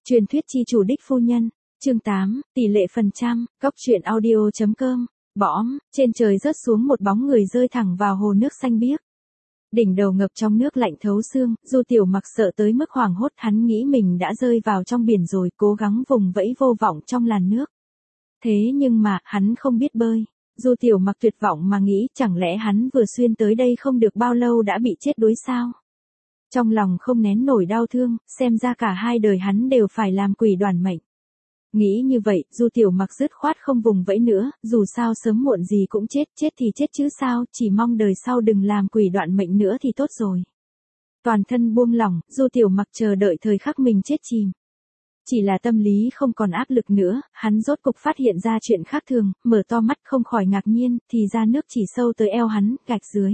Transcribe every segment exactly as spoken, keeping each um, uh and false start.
Truyền thuyết chi chủ đích phu nhân, chương tám, tỷ lệ phần trăm, góc truyện audio.com, bõm, trên trời rớt xuống một bóng người rơi thẳng vào hồ nước xanh biếc. Đỉnh đầu ngập trong nước lạnh thấu xương, Du Tiểu Mặc sợ tới mức hoảng hốt, hắn nghĩ mình đã rơi vào trong biển rồi, cố gắng vùng vẫy vô vọng trong làn nước. Thế nhưng mà, hắn không biết bơi. Du Tiểu Mặc tuyệt vọng mà nghĩ, chẳng lẽ hắn vừa xuyên tới đây không được bao lâu đã bị chết đuối sao? Trong lòng không nén nổi đau thương, xem ra cả hai đời hắn đều phải làm quỷ đoàn mệnh. Nghĩ như vậy, Du Tiểu Mặc dứt khoát không vùng vẫy nữa, dù sao sớm muộn gì cũng chết, chết thì chết chứ sao, chỉ mong đời sau đừng làm quỷ đoạn mệnh nữa thì tốt rồi. Toàn thân buông lỏng, Du Tiểu Mặc chờ đợi thời khắc mình chết chìm. Chỉ là tâm lý không còn áp lực nữa, hắn rốt cục phát hiện ra chuyện khác thường, mở to mắt không khỏi ngạc nhiên, thì ra nước chỉ sâu tới eo hắn, gạch dưới.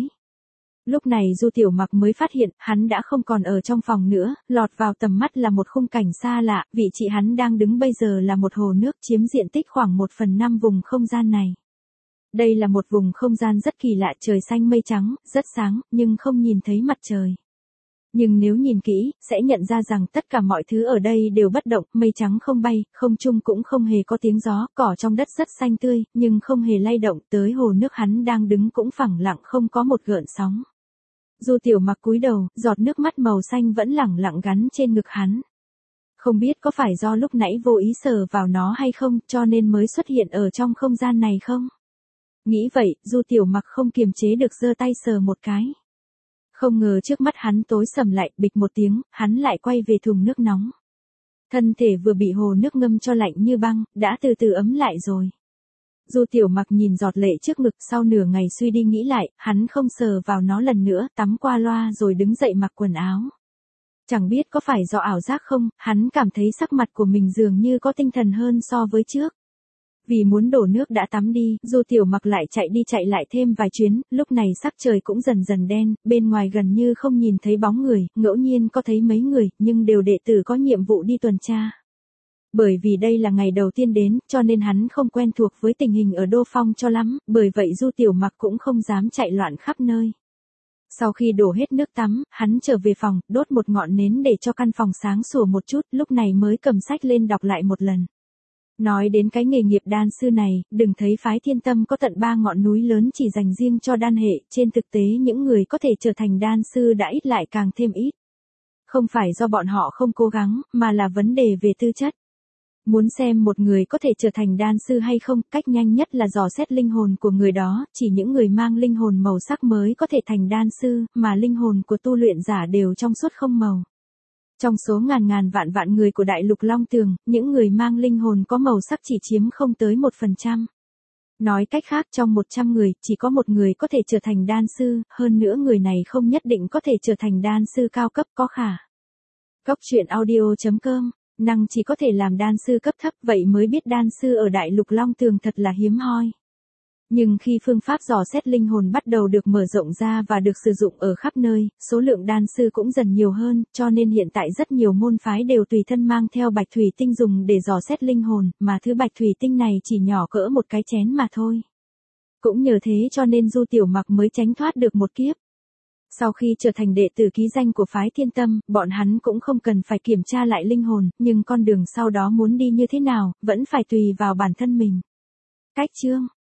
Lúc này Du Tiểu Mặc mới phát hiện, hắn đã không còn ở trong phòng nữa, lọt vào tầm mắt là một khung cảnh xa lạ, vị trí hắn đang đứng bây giờ là một hồ nước chiếm diện tích khoảng một phần năm vùng không gian này. Đây là một vùng không gian rất kỳ lạ, trời xanh mây trắng, rất sáng, nhưng không nhìn thấy mặt trời. Nhưng nếu nhìn kỹ, sẽ nhận ra rằng tất cả mọi thứ ở đây đều bất động, mây trắng không bay, không trung cũng không hề có tiếng gió, cỏ trong đất rất xanh tươi, nhưng không hề lay động, tới hồ nước hắn đang đứng cũng phẳng lặng không có một gợn sóng. Du Tiểu Mặc cúi đầu, giọt nước mắt màu xanh vẫn lẳng lặng gắn trên ngực hắn. Không biết có phải do lúc nãy vô ý sờ vào nó hay không, cho nên mới xuất hiện ở trong không gian này không? Nghĩ vậy, Du Tiểu Mặc không kiềm chế được giơ tay sờ một cái. Không ngờ trước mắt hắn tối sầm lại, bịch một tiếng, hắn lại quay về thùng nước nóng. Thân thể vừa bị hồ nước ngâm cho lạnh như băng, đã từ từ ấm lại rồi. Du Tiểu Mặc nhìn giọt lệ trước ngực, sau nửa ngày suy đi nghĩ lại, hắn không sờ vào nó lần nữa, tắm qua loa rồi đứng dậy mặc quần áo. Chẳng biết có phải do ảo giác không, hắn cảm thấy sắc mặt của mình dường như có tinh thần hơn so với trước. Vì muốn đổ nước đã tắm đi, Du Tiểu Mặc lại chạy đi chạy lại thêm vài chuyến, lúc này sắc trời cũng dần dần đen, bên ngoài gần như không nhìn thấy bóng người, ngẫu nhiên có thấy mấy người, nhưng đều đệ tử có nhiệm vụ đi tuần tra. Bởi vì đây là ngày đầu tiên đến, cho nên hắn không quen thuộc với tình hình ở Đô Phong cho lắm, bởi vậy Du Tiểu Mặc cũng không dám chạy loạn khắp nơi. Sau khi đổ hết nước tắm, hắn trở về phòng, đốt một ngọn nến để cho căn phòng sáng sủa một chút, lúc này mới cầm sách lên đọc lại một lần. Nói đến cái nghề nghiệp đan sư này, đừng thấy phái Thiên Tâm có tận ba ngọn núi lớn chỉ dành riêng cho đan hệ, trên thực tế những người có thể trở thành đan sư đã ít lại càng thêm ít. Không phải do bọn họ không cố gắng, mà là vấn đề về tư chất. Muốn xem một người có thể trở thành đan sư hay không, cách nhanh nhất là dò xét linh hồn của người đó, chỉ những người mang linh hồn màu sắc mới có thể thành đan sư, mà linh hồn của tu luyện giả đều trong suốt không màu. Trong số ngàn ngàn vạn vạn người của đại lục Long Tường, những người mang linh hồn có màu sắc chỉ chiếm không tới một phần trăm. Nói cách khác, trong một trăm người, chỉ có một người có thể trở thành đan sư, hơn nữa người này không nhất định có thể trở thành đan sư cao cấp có khả. Góc truyện audio.com, năng chỉ có thể làm đan sư cấp thấp, vậy mới biết đan sư ở đại lục Long Tường thật là hiếm hoi. Nhưng khi phương pháp dò xét linh hồn bắt đầu được mở rộng ra và được sử dụng ở khắp nơi, số lượng đan sư cũng dần nhiều hơn, cho nên hiện tại rất nhiều môn phái đều tùy thân mang theo bạch thủy tinh dùng để dò xét linh hồn, mà thứ bạch thủy tinh này chỉ nhỏ cỡ một cái chén mà thôi. Cũng nhờ thế cho nên Du Tiểu Mặc mới tránh thoát được một kiếp. Sau khi trở thành đệ tử ký danh của phái Thiên Tâm, bọn hắn cũng không cần phải kiểm tra lại linh hồn, nhưng con đường sau đó muốn đi như thế nào, vẫn phải tùy vào bản thân mình. Cách chương